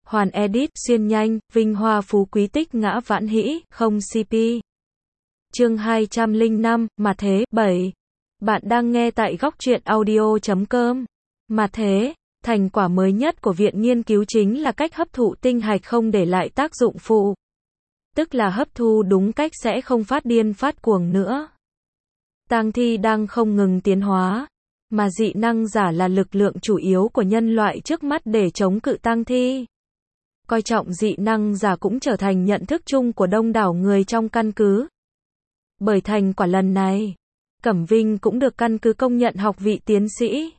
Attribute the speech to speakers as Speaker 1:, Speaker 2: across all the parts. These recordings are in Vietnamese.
Speaker 1: Hoàn edit, xuyên nhanh, vinh hoa phú quý tích ngã vãn hĩ, không CP. Chương 205, Mà thế, 7. Bạn đang nghe tại góc truyện audio.com. Mà thế, thành quả mới nhất của viện nghiên cứu chính là cách hấp thụ tinh hạch không để lại tác dụng phụ. Tức là hấp thu đúng cách sẽ không phát điên phát cuồng nữa. Tang thi đang không ngừng tiến hóa, mà dị năng giả là lực lượng chủ yếu của nhân loại trước mắt để chống cự tang thi. Coi trọng dị năng giả cũng trở thành nhận thức chung của đông đảo người trong căn cứ. Bởi thành quả lần này, Cẩm Vinh cũng được căn cứ công nhận học vị tiến sĩ.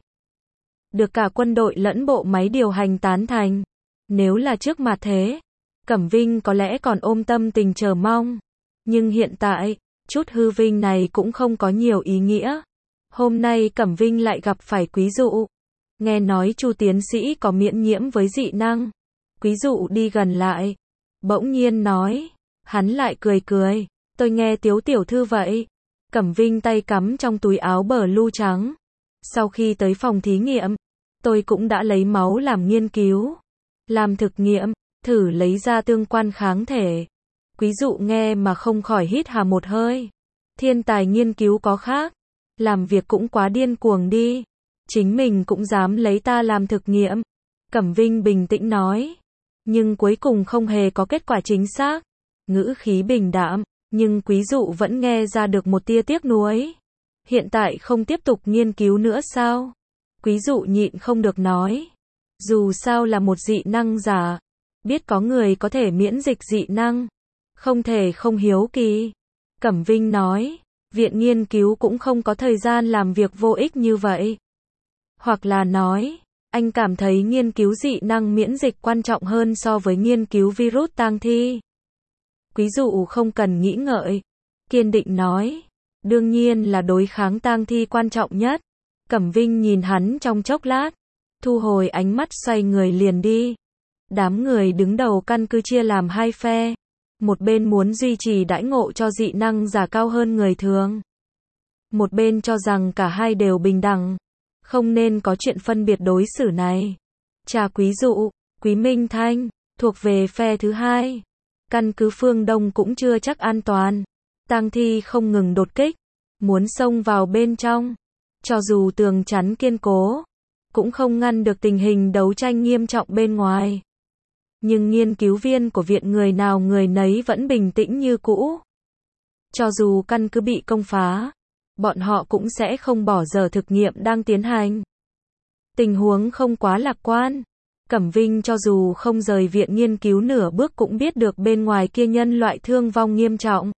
Speaker 1: Được cả quân đội lẫn bộ máy điều hành tán thành. Nếu là trước mà thế, Cẩm Vinh có lẽ còn ôm tâm tình chờ mong. Nhưng hiện tại, chút hư vinh này cũng không có nhiều ý nghĩa. Hôm nay Cẩm Vinh lại gặp phải Quý Dụ. Nghe nói Chu tiến sĩ có miễn nhiễm với dị năng. Quý Dụ đi gần lại, bỗng nhiên nói, hắn lại cười cười, tôi nghe Tiếu tiểu thư vậy. Cẩm Vinh tay cắm trong túi áo blue trắng. Sau khi tới phòng thí nghiệm, tôi cũng đã lấy máu làm nghiên cứu, làm thực nghiệm, thử lấy ra tương quan kháng thể. Quý Dụ nghe mà không khỏi hít hà một hơi. Thiên tài nghiên cứu có khác, làm việc cũng quá điên cuồng đi. Chính mình cũng dám lấy ta làm thực nghiệm. Cẩm Vinh bình tĩnh nói. Nhưng cuối cùng không hề có kết quả chính xác. Ngữ khí bình đạm, nhưng Quý Dụ vẫn nghe ra được một tia tiếc nuối. Hiện tại không tiếp tục nghiên cứu nữa sao? Quý Dụ nhịn không được nói. Dù sao là một dị năng giả, biết có người có thể miễn dịch dị năng, không thể không hiếu kỳ. Cẩm Vinh nói, viện nghiên cứu cũng không có thời gian làm việc vô ích như vậy. Hoặc là nói, anh cảm thấy nghiên cứu dị năng miễn dịch quan trọng hơn so với nghiên cứu virus tang thi. Quý Dụ không cần nghĩ ngợi, kiên định nói, đương nhiên là đối kháng tang thi quan trọng nhất. Cẩm Vinh nhìn hắn trong chốc lát, thu hồi ánh mắt xoay người liền đi. Đám người đứng đầu căn cứ chia làm hai phe. Một bên muốn duy trì đãi ngộ cho dị năng giả cao hơn người thường. Một bên cho rằng cả hai đều bình đẳng, không nên có chuyện phân biệt đối xử này. Cha Quý Dụ, Quý Minh Thanh, thuộc về phe thứ hai. Căn cứ phương Đông cũng chưa chắc an toàn. Tang thi không ngừng đột kích, muốn xông vào bên trong. Cho dù tường chắn kiên cố, cũng không ngăn được tình hình đấu tranh nghiêm trọng bên ngoài. Nhưng nghiên cứu viên của viện người nào người nấy vẫn bình tĩnh như cũ. Cho dù căn cứ bị công phá, bọn họ cũng sẽ không bỏ dở thực nghiệm đang tiến hành. Tình huống không quá lạc quan. Cẩm Vinh cho dù không rời viện nghiên cứu nửa bước cũng biết được bên ngoài kia nhân loại thương vong nghiêm trọng.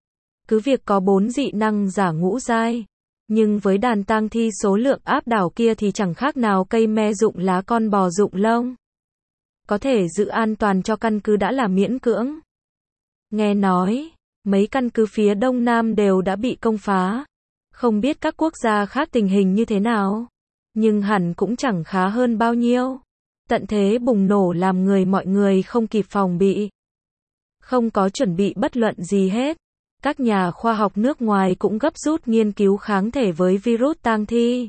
Speaker 1: Cứ việc có 4 dị năng giả ngũ giai, nhưng với đàn tang thi số lượng áp đảo kia thì chẳng khác nào cây me rụng lá con bò rụng lông. Có thể giữ an toàn cho căn cứ đã là miễn cưỡng. Nghe nói, mấy căn cứ phía Đông Nam đều đã bị công phá. Không biết các quốc gia khác tình hình như thế nào, nhưng hẳn cũng chẳng khá hơn bao nhiêu. Tận thế bùng nổ làm mọi người không kịp phòng bị. Không có chuẩn bị bất luận gì hết. Các nhà khoa học nước ngoài cũng gấp rút nghiên cứu kháng thể với virus tang thi.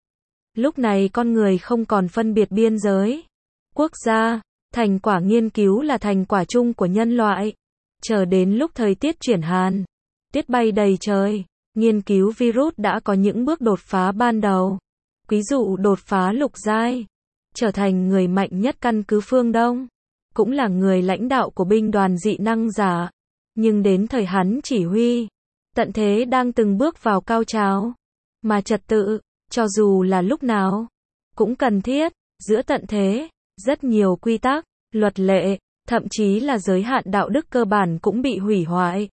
Speaker 1: Lúc này con người không còn phân biệt biên giới, quốc gia, thành quả nghiên cứu là thành quả chung của nhân loại. Chờ đến lúc thời tiết chuyển hàn, tuyết bay đầy trời, nghiên cứu virus đã có những bước đột phá ban đầu. Quý Dụ đột phá lục giai, trở thành người mạnh nhất căn cứ phương Đông, cũng là người lãnh đạo của binh đoàn dị năng giả. Nhưng đến thời hắn chỉ huy, tận thế đang từng bước vào cao trào. Mà trật tự, cho dù là lúc nào, cũng cần thiết. Giữa tận thế, rất nhiều quy tắc, luật lệ, thậm chí là giới hạn đạo đức cơ bản cũng bị hủy hoại.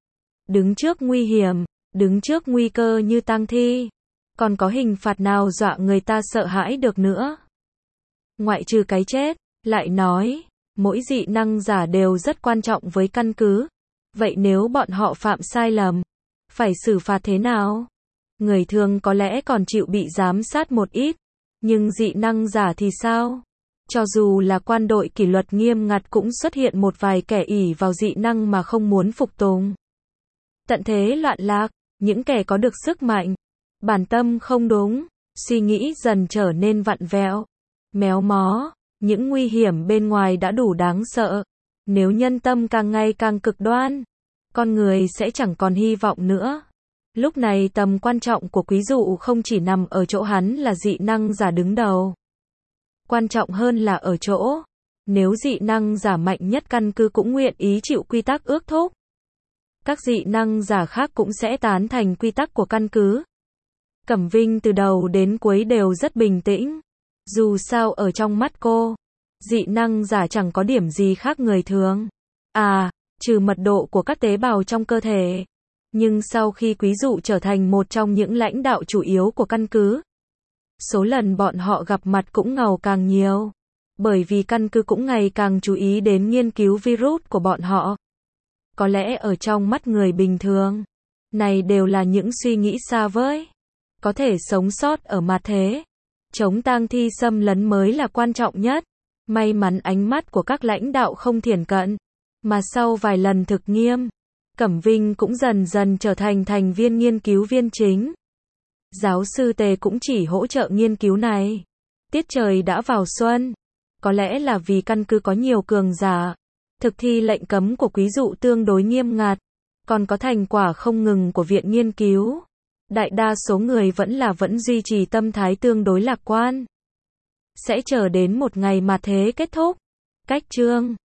Speaker 1: Đứng trước nguy hiểm, đứng trước nguy cơ như tang thi, còn có hình phạt nào dọa người ta sợ hãi được nữa? Ngoại trừ cái chết, lại nói, mỗi dị năng giả đều rất quan trọng với căn cứ. Vậy nếu bọn họ phạm sai lầm, phải xử phạt thế nào? Người thường có lẽ còn chịu bị giám sát một ít, nhưng dị năng giả thì sao? Cho dù là quan đội kỷ luật nghiêm ngặt cũng xuất hiện một vài kẻ ỷ vào dị năng mà không muốn phục tùng. Tận thế loạn lạc, những kẻ có được sức mạnh, bản tâm không đúng, suy nghĩ dần trở nên vặn vẹo, méo mó, Những nguy hiểm bên ngoài đã đủ đáng sợ. Nếu nhân tâm càng ngày càng cực đoan, con người sẽ chẳng còn hy vọng nữa. Lúc này tầm quan trọng của quý dụ không chỉ nằm ở chỗ hắn là dị năng giả đứng đầu. Quan trọng hơn là ở chỗ, nếu dị năng giả mạnh nhất căn cứ cũng nguyện ý chịu quy tắc ước thúc, các dị năng giả khác cũng sẽ tán thành quy tắc của căn cứ. Cẩm Vinh từ đầu đến cuối đều rất bình tĩnh. Dù sao ở trong mắt cô, dị năng giả chẳng có điểm gì khác người thường. Trừ mật độ của các tế bào trong cơ thể. Nhưng sau khi quý dụ trở thành một trong những lãnh đạo chủ yếu của căn cứ, số lần bọn họ gặp mặt cũng ngày càng nhiều. Bởi vì căn cứ cũng ngày càng chú ý đến nghiên cứu virus của bọn họ. Có lẽ ở trong mắt người bình thường, này đều là những suy nghĩ xa vời. Có thể sống sót ở mặt thế, chống tang thi xâm lấn mới là quan trọng nhất. May mắn ánh mắt của các lãnh đạo không thiển cận, mà sau vài lần thực nghiêm, Cẩm Vinh cũng dần dần trở thành thành viên nghiên cứu viên chính. Giáo sư Tề cũng chỉ hỗ trợ nghiên cứu này. Tiết trời đã vào xuân. Có lẽ là vì căn cứ có nhiều cường giả. Thực thi lệnh cấm của quý dụ tương đối nghiêm ngặt. Còn có thành quả không ngừng của viện nghiên cứu. Đại đa số người vẫn duy trì tâm thái tương đối lạc quan. Sẽ chờ đến một ngày mà thế kết thúc. Cách chương